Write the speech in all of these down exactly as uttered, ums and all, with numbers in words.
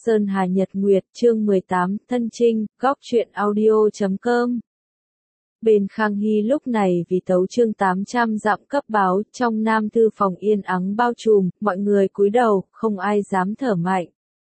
Sơn Hà Nhật Nguyệt, chương mười tám, Thân Trinh, góc truyện audio chấm com. Bên Khang Hy lúc này vì tấu chương tám trăm dặm cấp báo, trong Nam Thư phòng yên ắng bao trùm, mọi người cúi đầu, không ai dám thở mạnh.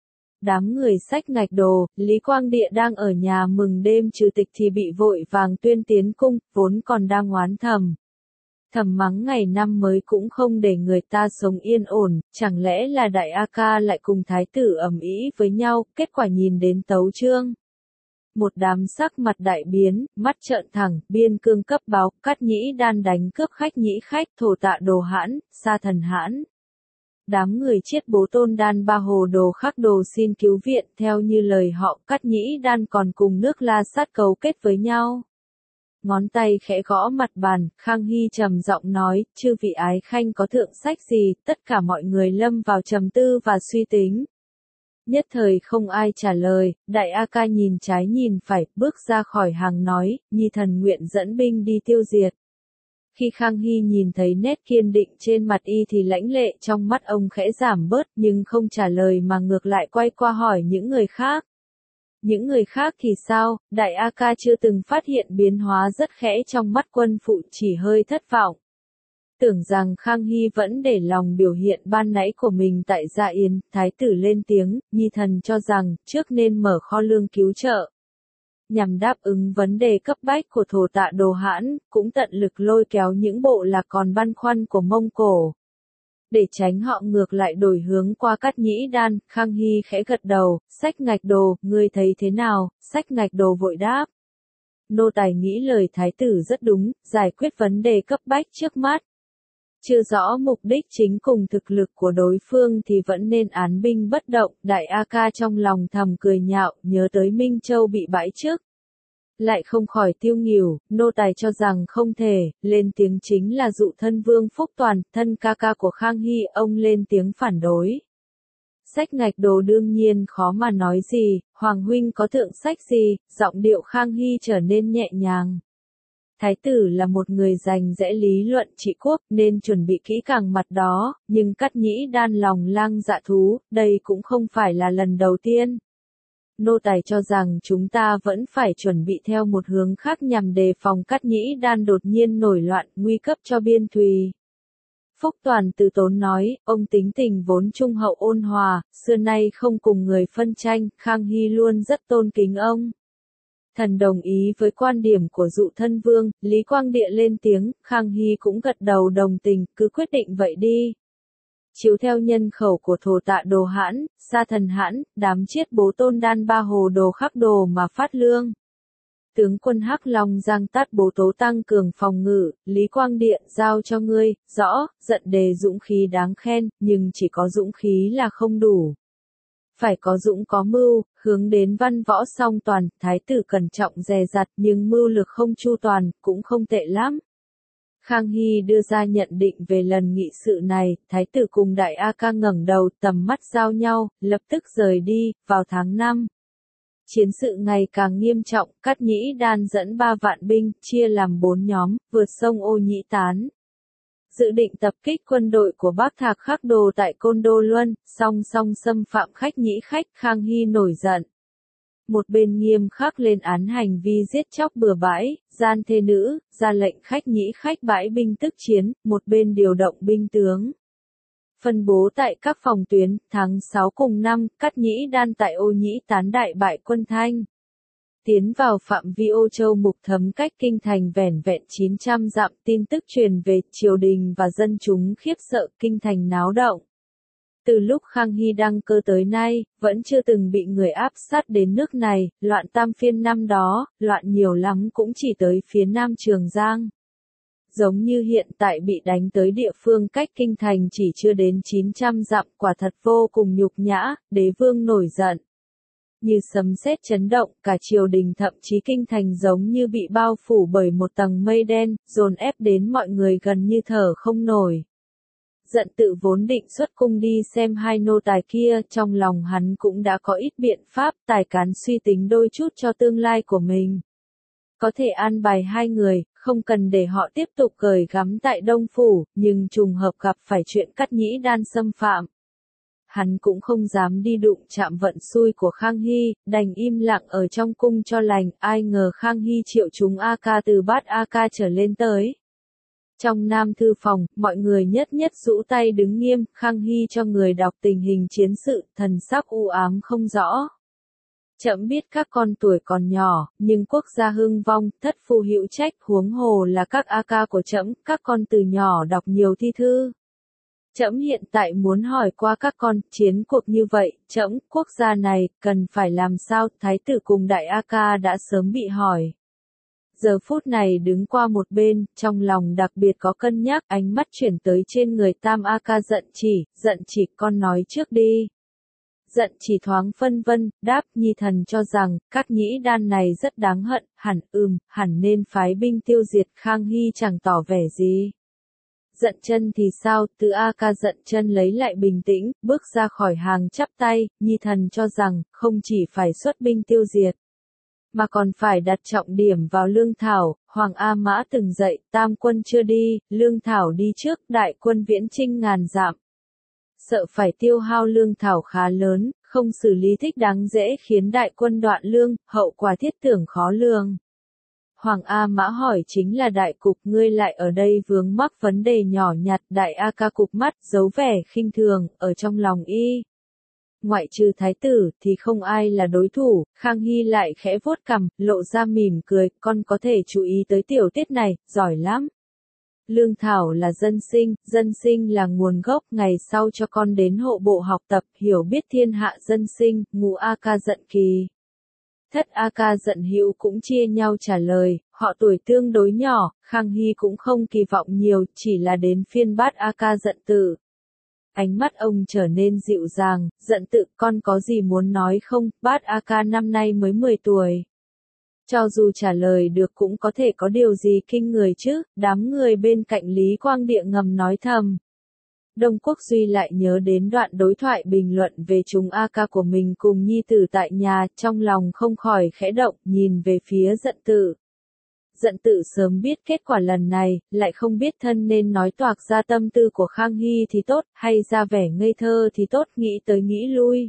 Đám người xách ngạch đồ, Lý Quang Địa đang ở nhà mừng đêm trừ tịch thì bị vội vàng tuyên tiến cung, vốn còn đang oán thầm. Thầm mắng ngày năm mới cũng không để người ta sống yên ổn, chẳng lẽ là đại A Ca lại cùng thái tử ầm ĩ với nhau, kết quả nhìn đến tấu chương. Một đám sắc mặt đại biến, mắt trợn thẳng, biên cương cấp báo, Cát Nhĩ Đan đánh cướp khách nhĩ khách, thổ tạ đồ hãn, sa thần hãn. Đám người chiết bố tôn đan ba hồ đồ khắc đồ xin cứu viện, theo như lời họ, Cát Nhĩ Đan còn cùng nước La Sát cấu kết với nhau. Ngón tay khẽ gõ mặt bàn, Khang Hy trầm giọng nói, chư vị ái khanh có thượng sách gì, tất cả mọi người lâm vào trầm tư và suy tính. Nhất thời không ai trả lời, đại A Ca nhìn trái nhìn phải, bước ra khỏi hàng nói, nhi thần nguyện dẫn binh đi tiêu diệt. Khi Khang Hy nhìn thấy nét kiên định trên mặt y thì lãnh lệ trong mắt ông khẽ giảm bớt nhưng không trả lời mà ngược lại quay qua hỏi những người khác. Những người khác thì sao, đại A Ca chưa từng phát hiện biến hóa rất khẽ trong mắt quân phụ, chỉ hơi thất vọng. Tưởng rằng Khang Hy vẫn để lòng biểu hiện ban nãy của mình tại Gia Yên, thái tử lên tiếng, nhi thần cho rằng, trước nên mở kho lương cứu trợ. Nhằm đáp ứng vấn đề cấp bách của thổ tạ đồ hãn, cũng tận lực lôi kéo những bộ lạc còn băn khoăn của Mông Cổ. Để tránh họ ngược lại đổi hướng qua Cát Nhĩ Đan, Khang Hy khẽ gật đầu, xách ngạch đồ, ngươi thấy thế nào, xách ngạch đồ vội đáp. Nô tài nghĩ lời thái tử rất đúng, giải quyết vấn đề cấp bách trước mắt. Chưa rõ mục đích chính cùng thực lực của đối phương thì vẫn nên án binh bất động, đại A Ca trong lòng thầm cười nhạo, nhớ tới Minh Châu bị bãi trước. Lại không khỏi tiêu nghỉu, nô tài cho rằng không thể, lên tiếng chính là Dụ thân Vương Phúc Toàn, thân ca ca của Khang Hy, ông lên tiếng phản đối. Sách ngạch đồ đương nhiên khó mà nói gì, Hoàng huynh có thượng sách gì, giọng điệu Khang Hy trở nên nhẹ nhàng. Thái tử là một người dành dẽ lý luận trị quốc nên chuẩn bị kỹ càng mặt đó, nhưng Cát Nhĩ Đan lòng lang dạ thú, đây cũng không phải là lần đầu tiên. Nô tài cho rằng chúng ta vẫn phải chuẩn bị theo một hướng khác nhằm đề phòng Cát Nhĩ Đan đột nhiên nổi loạn, nguy cấp cho biên thùy. Phúc Toàn từ tốn nói, ông tính tình vốn trung hậu ôn hòa, xưa nay không cùng người phân tranh, Khang Hy luôn rất tôn kính ông. Thần đồng ý với quan điểm của Dụ thân Vương, Lý Quang Địa lên tiếng, Khang Hy cũng gật đầu đồng tình, cứ quyết định vậy đi. Chiếu theo nhân khẩu của thổ tạ đồ hãn, sa thần hãn, đám chiết bố tôn đan ba hồ đồ khắc đồ mà phát lương. Tướng quân Hắc Long Giang Tát Bố Tố tăng cường phòng ngự, Lý Quang Địa giao cho ngươi, rõ, giận đề dũng khí đáng khen, nhưng chỉ có dũng khí là không đủ. Phải có dũng có mưu, hướng đến văn võ song toàn, thái tử cẩn trọng dè dặt nhưng mưu lực không chu toàn, cũng không tệ lắm. Khang Hy đưa ra nhận định về lần nghị sự này, thái tử cùng đại A Ca ngẩng đầu tầm mắt giao nhau, lập tức rời đi, vào tháng năm. Chiến sự ngày càng nghiêm trọng, Cát Nhĩ Đan dẫn ba vạn binh, chia làm bốn nhóm, vượt sông Ô Nhĩ Tán. Dự định tập kích quân đội của Bác Thạc Khắc Đồ tại Côn Đô Luân, song song xâm phạm khách nhĩ khách, Khang Hy nổi giận. Một bên nghiêm khắc lên án hành vi giết chóc bừa bãi, gian thê nữ, ra lệnh khách nhĩ khách bãi binh tức chiến, một bên điều động binh tướng. Phân bố tại các phòng tuyến, tháng sáu cùng năm, Cát Nhĩ Đan tại Ô Nhĩ Tán đại bại quân Thanh. Tiến vào phạm vi Ô Châu Mục Thấm cách kinh thành vẻn vẹn chín trăm dặm, tin tức truyền về triều đình và dân chúng khiếp sợ, kinh thành náo động. Từ lúc Khang Hy đăng cơ tới nay, vẫn chưa từng bị người áp sát đến nước này, loạn tam phiên năm đó, loạn nhiều lắm cũng chỉ tới phía nam Trường Giang. Giống như hiện tại bị đánh tới địa phương cách kinh thành chỉ chưa đến chín trăm dặm, quả thật vô cùng nhục nhã, đế vương nổi giận. Như sấm sét chấn động, cả triều đình thậm chí kinh thành giống như bị bao phủ bởi một tầng mây đen, dồn ép đến mọi người gần như thở không nổi. Giận tự vốn định xuất cung đi xem hai nô tài kia, trong lòng hắn cũng đã có ít biện pháp, tài cán suy tính đôi chút cho tương lai của mình. Có thể an bài hai người, không cần để họ tiếp tục cởi gắm tại Đông Phủ, nhưng trùng hợp gặp phải chuyện Cát Nhĩ Đan xâm phạm. hắn cũng không dám đi đụng chạm vận xui của Khang Hy, đành im lặng ở trong cung cho lành, ai ngờ Khang Hy triệu chúng a ca từ bát a ca trở lên tới. Trong Nam Thư phòng, mọi người nhất nhất rũ tay đứng nghiêm, Khang Hy cho người đọc tình hình chiến sự, thần sắc u ám không rõ. Trẫm biết các con tuổi còn nhỏ, nhưng quốc gia hưng vong, thất phu hữu trách, huống hồ là các a ca của trẫm, các con từ nhỏ đọc nhiều thi thư. Trẫm hiện tại muốn hỏi qua các con, chiến cuộc như vậy, trẫm, quốc gia này, cần phải làm sao, thái tử cùng đại a ca đã sớm bị hỏi. Giờ phút này đứng qua một bên, trong lòng đặc biệt có cân nhắc, ánh mắt chuyển tới trên người tam a ca giận chỉ, giận chỉ, con nói trước đi. Giận chỉ thoáng phân vân, đáp, nhi thần cho rằng, các nhĩ đan này rất đáng hận, hẳn ừm, hẳn nên phái binh tiêu diệt. Khang Hy chẳng tỏ vẻ gì. Giận chân thì sao, từ a ca giận chân lấy lại bình tĩnh, bước ra khỏi hàng chắp tay, nhi thần cho rằng, không chỉ phải xuất binh tiêu diệt, mà còn phải đặt trọng điểm vào lương thảo. Hoàng A Mã từng dạy, tam quân chưa đi, lương thảo đi trước, đại quân viễn chinh ngàn dặm. Sợ phải tiêu hao lương thảo khá lớn, không xử lý thích đáng dễ khiến đại quân đoạn lương, hậu quả thiết tưởng khó lường. Hoàng A Mã hỏi chính là đại cục, ngươi lại ở đây vướng mắc vấn đề nhỏ nhặt. Đại A Ca cụp mắt, giấu vẻ khinh thường, ở trong lòng y. Ngoại trừ thái tử, thì không ai là đối thủ. Khang Hy lại khẽ vuốt cằm, lộ ra mỉm cười, con có thể chú ý tới tiểu tiết này, giỏi lắm. Lương thảo là dân sinh, dân sinh là nguồn gốc, ngày sau cho con đến hộ bộ học tập, hiểu biết thiên hạ dân sinh. Ngũ A Ca giận kỳ. Thất A Ca giận hữu cũng chia nhau trả lời, họ tuổi tương đối nhỏ, Khang Hy cũng không kỳ vọng nhiều, chỉ là đến phiên bát A Ca giận tự. Ánh mắt ông trở nên dịu dàng, giận tự, con có gì muốn nói không? Bát A Ca năm nay mới mười tuổi. Cho dù trả lời được cũng có thể có điều gì kinh người chứ, đám người bên cạnh Lý Quang Địa ngầm nói thầm. Đông Quốc Duy lại nhớ đến đoạn đối thoại bình luận về chúng a ca của mình cùng nhi tử tại nhà, trong lòng không khỏi khẽ động, nhìn về phía giận tự. Giận tự sớm biết kết quả lần này, lại không biết thân nên nói toạc ra tâm tư của Khang Hy thì tốt, hay ra vẻ ngây thơ thì tốt, nghĩ tới nghĩ lui.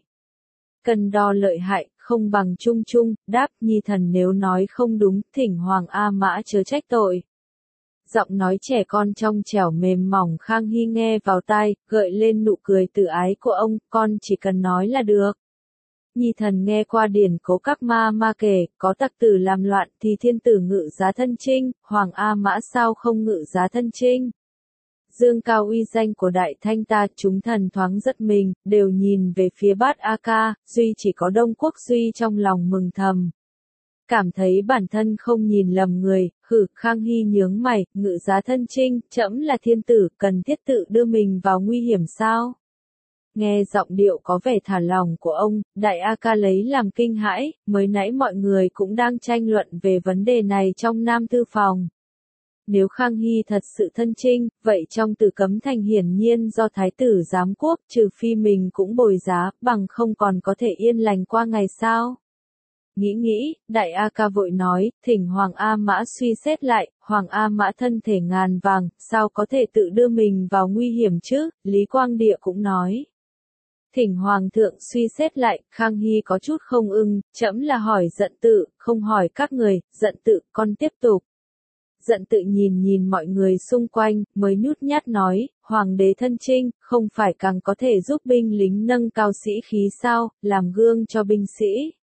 Cân đo lợi hại, không bằng chung chung, đáp, nhi thần nếu nói không đúng, thỉnh Hoàng A Mã chớ trách tội. Giọng nói trẻ con trong trẻo mềm mỏng Khang Hy nghe vào tai, gợi lên nụ cười tự ái của ông, con chỉ cần nói là được. Nhi thần nghe qua điển cố các ma ma kể, có tặc tử làm loạn thì thiên tử ngự giá thân chinh, Hoàng A Mã sao không ngự giá thân chinh. Dương cao uy danh của đại thanh ta, chúng thần thoáng giật mình, đều nhìn về phía bát A Ca, duy chỉ có Đông Quốc Duy trong lòng mừng thầm. Cảm thấy bản thân không nhìn lầm người, hử, Khang Hy nhướng mày, ngự giá thân chinh, trẫm là thiên tử, cần thiết tự đưa mình vào nguy hiểm sao? Nghe giọng điệu có vẻ thả lòng của ông, đại A Ca lấy làm kinh hãi, mới nãy mọi người cũng đang tranh luận về vấn đề này trong Nam Thư phòng. Nếu Khang Hy thật sự thân chinh, vậy trong Tử Cấm Thành hiển nhiên do thái tử giám quốc, trừ phi mình cũng bồi giá, bằng không còn có thể yên lành qua ngày sao? Nghĩ nghĩ, đại A Ca vội nói, thỉnh Hoàng A Mã suy xét lại, Hoàng A Mã thân thể ngàn vàng, sao có thể tự đưa mình vào nguy hiểm chứ? Lý Quang Địa cũng nói. Thỉnh Hoàng thượng suy xét lại, Khang Hy có chút không ưng, trẫm là hỏi giận tự, không hỏi các người, giận tự, con tiếp tục. Giận tự nhìn nhìn mọi người xung quanh, mới nhút nhát nói, Hoàng đế thân chinh, không phải càng có thể giúp binh lính nâng cao sĩ khí sao, làm gương cho binh sĩ.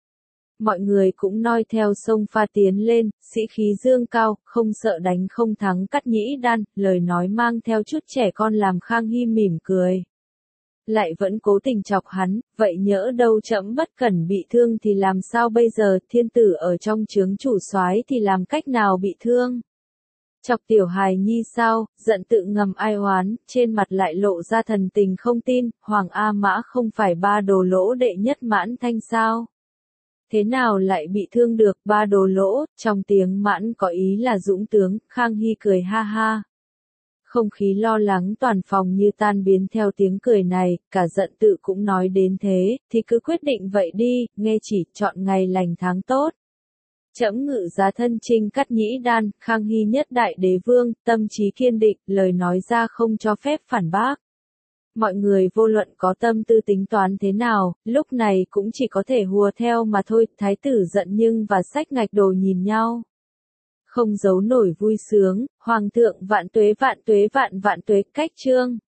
Mọi người cũng noi theo sông pha tiến lên, sĩ khí dương cao, không sợ đánh không thắng cắt nhĩ đan, lời nói mang theo chút trẻ con làm Khang Hy mỉm cười. Lại vẫn cố tình chọc hắn, vậy nhỡ đâu trẫm bất cẩn bị thương thì làm sao bây giờ, thiên tử ở trong trướng chủ soái thì làm cách nào bị thương? Chọc tiểu hài nhi sao, giận tự ngầm ai oán, trên mặt lại lộ ra thần tình không tin, Hoàng A Mã không phải ba đồ lỗ đệ nhất Mãn Thanh sao? Thế nào lại bị thương được, ba đồ lỗ, trong tiếng Mãn có ý là dũng tướng, Khang Hy cười ha ha. Không khí lo lắng toàn phòng như tan biến theo tiếng cười này, cả giận tự cũng nói đến thế, thì cứ quyết định vậy đi, nghe chỉ, chọn ngày lành tháng tốt. Trẫm ngự giá thân chinh cắt nhĩ đan, Khang Hy nhất đại đế vương, tâm trí kiên định, lời nói ra không cho phép phản bác. mọi người vô luận có tâm tư tính toán thế nào, lúc này cũng chỉ có thể hùa theo mà thôi, thái tử giận nhưng và sách ngạch đồ nhìn nhau. Không giấu nổi vui sướng, hoàng thượng vạn tuế vạn tuế vạn vạn tuế, cách chương.